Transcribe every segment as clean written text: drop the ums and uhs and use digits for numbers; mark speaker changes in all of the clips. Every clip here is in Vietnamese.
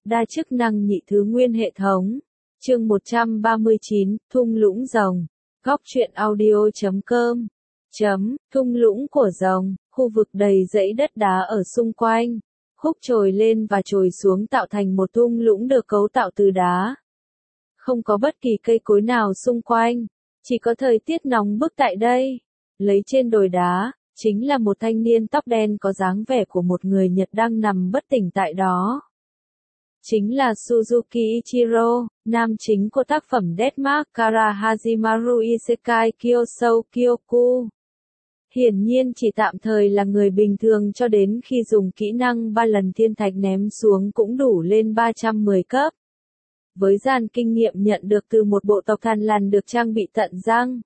Speaker 1: Đa chức năng nhị thứ nguyên hệ thống. Chương 139, thung lũng rồng. Góc truyện audio.com. Thung lũng của rồng, khu vực đầy dãy đất đá ở xung quanh. Khúc trồi lên và trồi xuống tạo thành một thung lũng được cấu tạo từ đá. Không có bất kỳ cây cối nào xung quanh, chỉ có thời tiết nóng bức tại đây. Lấy trên đồi đá, chính là một thanh niên tóc đen có dáng vẻ của một người Nhật đang nằm bất tỉnh tại đó. Chính là Suzuki Ichiro, nam chính của tác phẩm Deathmark Kara Hajimaru Isekai Kyosou Kyoku. Hiển nhiên chỉ tạm thời là người bình thường cho đến khi dùng kỹ năng 3 lần thiên thạch ném xuống cũng đủ lên 310 cấp. Với dàn kinh nghiệm nhận được từ một bộ tộc thằn lằn được trang bị tận răng.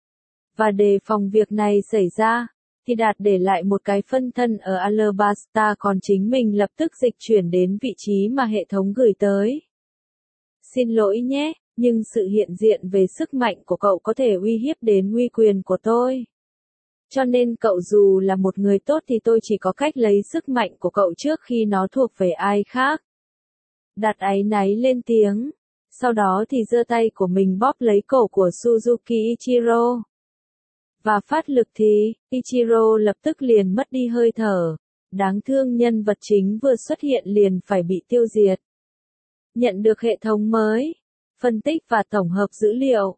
Speaker 1: Và đề phòng việc này xảy ra, thì Đạt để lại một cái phân thân ở Alabasta, còn chính mình lập tức dịch chuyển đến vị trí mà hệ thống gửi tới. Xin lỗi nhé, nhưng sự hiện diện về sức mạnh của cậu có thể uy hiếp đến uy quyền của tôi. Cho nên cậu dù là một người tốt thì tôi chỉ có cách lấy sức mạnh của cậu trước khi nó thuộc về ai khác. Đạt áy náy lên tiếng, sau đó thì giơ tay của mình bóp lấy cổ của Suzuki Ichiro. Và phát lực thì, Ichiro lập tức liền mất đi hơi thở. Đáng thương, nhân vật chính vừa xuất hiện liền phải bị tiêu diệt. Nhận được hệ thống mới. Phân tích và tổng hợp dữ liệu.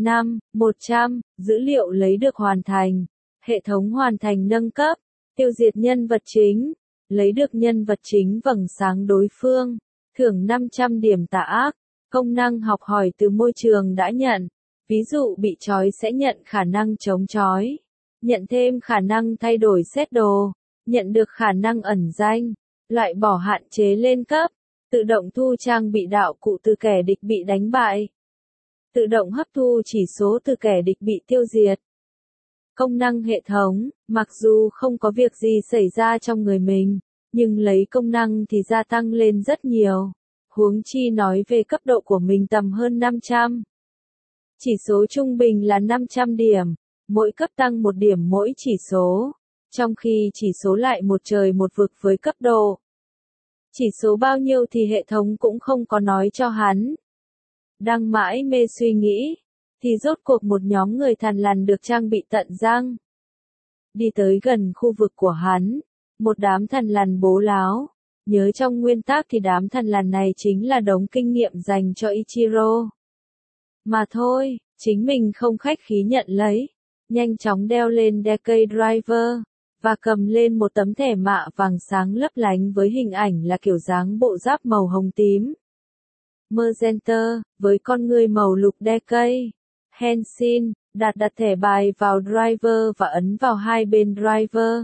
Speaker 1: 100, dữ liệu lấy được hoàn thành. Hệ thống hoàn thành nâng cấp. Tiêu diệt nhân vật chính. Lấy được nhân vật chính vầng sáng đối phương. Thưởng 500 điểm tà ác. Công năng học hỏi từ môi trường đã nhận. Ví dụ bị trói sẽ nhận khả năng chống trói. Nhận thêm khả năng thay đổi set đồ. Nhận được khả năng ẩn danh. Loại bỏ hạn chế lên cấp. Tự động thu trang bị đạo cụ từ kẻ địch bị đánh bại. Tự động hấp thu chỉ số từ kẻ địch bị tiêu diệt. Công năng hệ thống, mặc dù không có việc gì xảy ra trong người mình, nhưng lấy công năng thì gia tăng lên rất nhiều. Huống chi nói về cấp độ của mình tầm hơn 500. Chỉ số trung bình là 500 điểm, mỗi cấp tăng 1 điểm mỗi chỉ số, trong khi chỉ số lại một trời một vực với cấp độ. Chỉ số bao nhiêu thì hệ thống cũng không có nói cho hắn. Đang mãi mê suy nghĩ, thì rốt cuộc một nhóm người thằn lằn được trang bị tận răng. Đi tới gần khu vực của hắn, một đám thằn lằn bố láo. Nhớ trong nguyên tắc thì đám thằn lằn này chính là đống kinh nghiệm dành cho Ichiro. Mà thôi, chính mình không khách khí nhận lấy, nhanh chóng đeo lên Decade Driver, và cầm lên một tấm thẻ mạ vàng sáng lấp lánh với hình ảnh là kiểu dáng bộ giáp màu hồng tím. Magenta, với con người màu lục Decade. Henshin, đặt thẻ bài vào Driver và ấn vào hai bên Driver.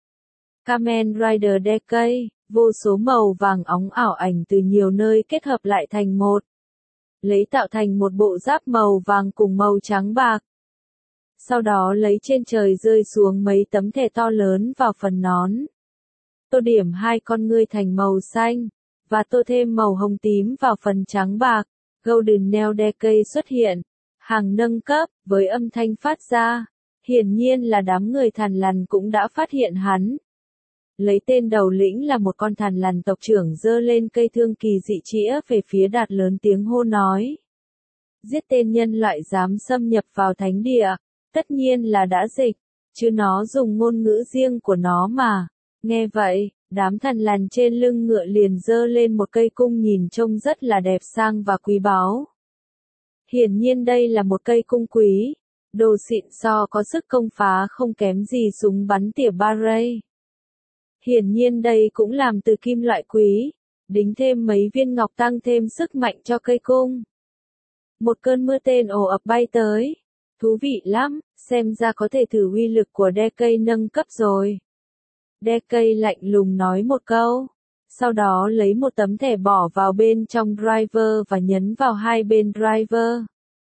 Speaker 1: Kamen Rider Decade, vô số màu vàng óng ảo ảnh từ nhiều nơi kết hợp lại thành một. Lấy tạo thành một bộ giáp màu vàng cùng màu trắng bạc. Sau đó lấy trên trời rơi xuống mấy tấm thẻ to lớn vào phần nón. Tô điểm hai con ngươi thành màu xanh, và tô thêm màu hồng tím vào phần trắng bạc. Golden Nail Decade xuất hiện, hàng nâng cấp, với âm thanh phát ra. Hiển nhiên là đám người thằn lằn cũng đã phát hiện hắn. Lấy tên đầu lĩnh là một con thằn lằn tộc trưởng giơ lên cây thương kỳ dị chĩa về phía Đạt, lớn tiếng hô nói. Giết tên nhân loại dám xâm nhập vào thánh địa, tất nhiên là đã dịch, chứ nó dùng ngôn ngữ riêng của nó mà. Nghe vậy, đám thằn lằn trên lưng ngựa liền giơ lên một cây cung nhìn trông rất là đẹp sang và quý báu. Hiển nhiên đây là một cây cung quý, đồ xịn so có sức công phá không kém gì súng bắn tỉa Barrey. Hiển nhiên đây cũng làm từ kim loại quý, đính thêm mấy viên ngọc tăng thêm sức mạnh cho cây cung. Một cơn mưa tên ồ ập bay tới. Thú vị lắm, xem ra có thể thử uy lực của Decade nâng cấp rồi. Decade lạnh lùng nói một câu, sau đó lấy một tấm thẻ bỏ vào bên trong Driver và nhấn vào hai bên Driver.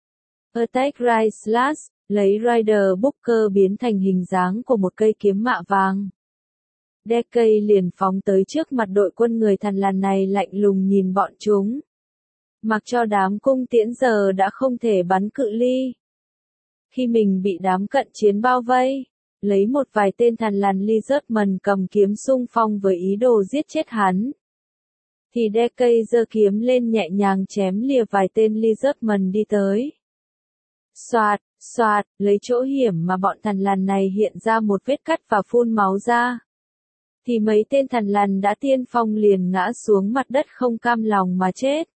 Speaker 1: Attack Right Slash, lấy Rider Booker biến thành hình dáng của một cây kiếm mạ vàng. Decade liền phóng tới trước mặt đội quân người thằn lằn này, lạnh lùng nhìn bọn chúng. Mặc cho đám cung tiễn giờ đã không thể bắn cự ly. Khi mình bị đám cận chiến bao vây, lấy một vài tên thằn lằn Lizardman cầm kiếm xung phong với ý đồ giết chết hắn. thì Decay giơ kiếm lên nhẹ nhàng chém lìa vài tên Lizardman đi tới. Xoạt, xoạt, lấy chỗ hiểm mà bọn thằn lằn này hiện ra một vết cắt và phun máu ra. Thì mấy tên thằn lằn đã tiên phong liền ngã xuống mặt đất không cam lòng mà chết.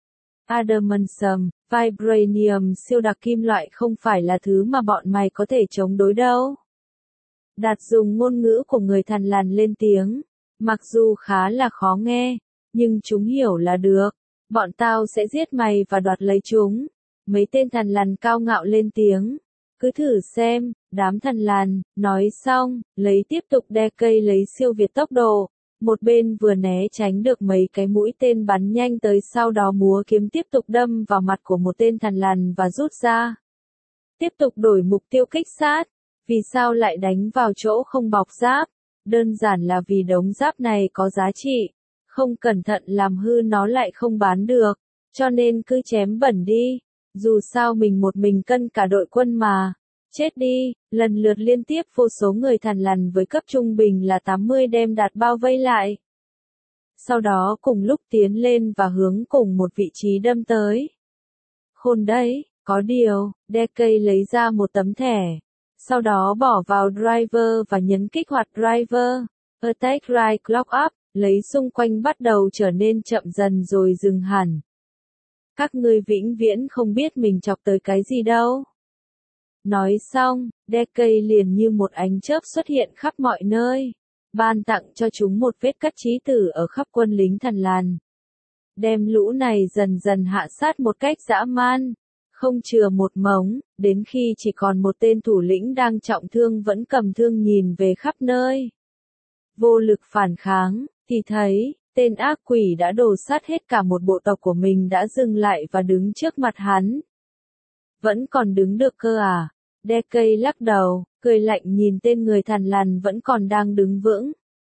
Speaker 1: Adamantium, Vibranium siêu đặc kim loại không phải là thứ mà bọn mày có thể chống đối đâu. Đạt dùng ngôn ngữ của người thằn lằn lên tiếng, mặc dù khá là khó nghe, nhưng chúng hiểu là được. Bọn tao sẽ giết mày và đoạt lấy chúng. Mấy tên thằn lằn cao ngạo lên tiếng. Cứ thử xem, đám thằn lằn, nói xong, lấy tiếp tục Decay lấy siêu việt tốc độ. Một bên vừa né tránh được mấy cái mũi tên bắn nhanh tới sau đó múa kiếm tiếp tục đâm vào mặt của một tên thằn lằn và rút ra. Tiếp tục đổi mục tiêu kích sát. Vì sao lại đánh vào chỗ không bọc giáp? Đơn giản là vì đống giáp này có giá trị. Không cẩn thận làm hư nó lại không bán được. Cho nên cứ chém bẩn đi. Dù sao mình một mình cân cả đội quân mà. Chết đi, lần lượt liên tiếp vô số người thằn lằn với cấp trung bình là 80 đem Đạt bao vây lại. Sau đó cùng lúc tiến lên và hướng cùng một vị trí đâm tới. Khôn đấy, có điều, Decay lấy ra một tấm thẻ. Sau đó bỏ vào driver và nhấn kích hoạt driver. Attack right clock up, lấy xung quanh bắt đầu trở nên chậm dần rồi dừng hẳn. Các ngươi vĩnh viễn không biết mình chọc tới cái gì đâu. Nói xong, Decay liền như một ánh chớp xuất hiện khắp mọi nơi. Ban tặng cho chúng một vết cắt chí tử ở khắp quân lính thằn lằn. Đem lũ này dần dần hạ sát một cách dã man. Không chừa một mống, đến khi chỉ còn một tên thủ lĩnh đang trọng thương vẫn cầm thương nhìn về khắp nơi. Vô lực phản kháng, thì thấy, tên ác quỷ đã đổ sát hết cả một bộ tộc của mình đã dừng lại và đứng trước mặt hắn. Vẫn còn đứng được cơ à? Decay lắc đầu, cười lạnh nhìn tên người thằn lằn vẫn còn đang đứng vững.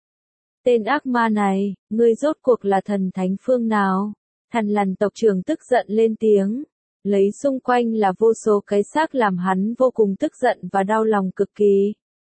Speaker 1: Tên ác ma này, ngươi rốt cuộc là thần thánh phương nào? Thằn lằn tộc trưởng tức giận lên tiếng. Lấy xung quanh là vô số cái xác làm hắn vô cùng tức giận và đau lòng cực kỳ.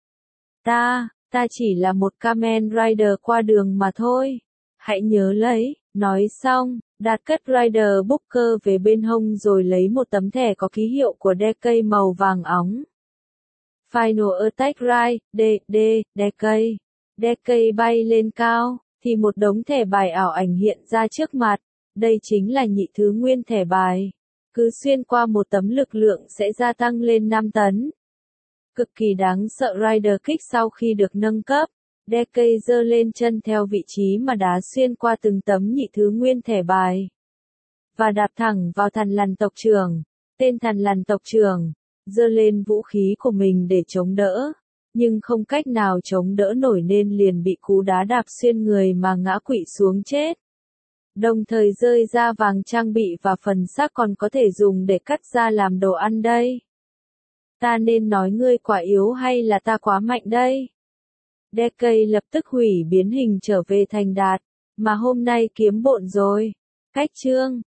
Speaker 1: Ta chỉ là một Kamen Rider qua đường mà thôi. Hãy nhớ lấy, nói xong, Đạt cất Rider Booker về bên hông rồi lấy một tấm thẻ có ký hiệu của Decay màu vàng óng. Final Attack Right, Decay. Decay bay lên cao, thì một đống thẻ bài ảo ảnh hiện ra trước mặt. Đây chính là nhị thứ nguyên thẻ bài. Cứ xuyên qua một tấm lực lượng sẽ gia tăng lên 5 tấn. Cực kỳ đáng sợ Rider Kick sau khi được nâng cấp. Decay giơ lên chân theo vị trí mà đá xuyên qua từng tấm nhị thứ nguyên thẻ bài. Và đạp thẳng vào thằn lằn tộc trưởng. Tên thằn lằn tộc trưởng giơ lên vũ khí của mình để chống đỡ. Nhưng không cách nào chống đỡ nổi nên liền bị cú đá đạp xuyên người mà ngã quỵ xuống chết. Đồng thời rơi ra vàng trang bị và phần xác còn có thể dùng để cắt ra làm đồ ăn đây. Ta nên nói ngươi quá yếu hay là ta quá mạnh đây? Decay lập tức hủy biến hình trở về thành Đạt, mà hôm nay kiếm bộn rồi. Cách chương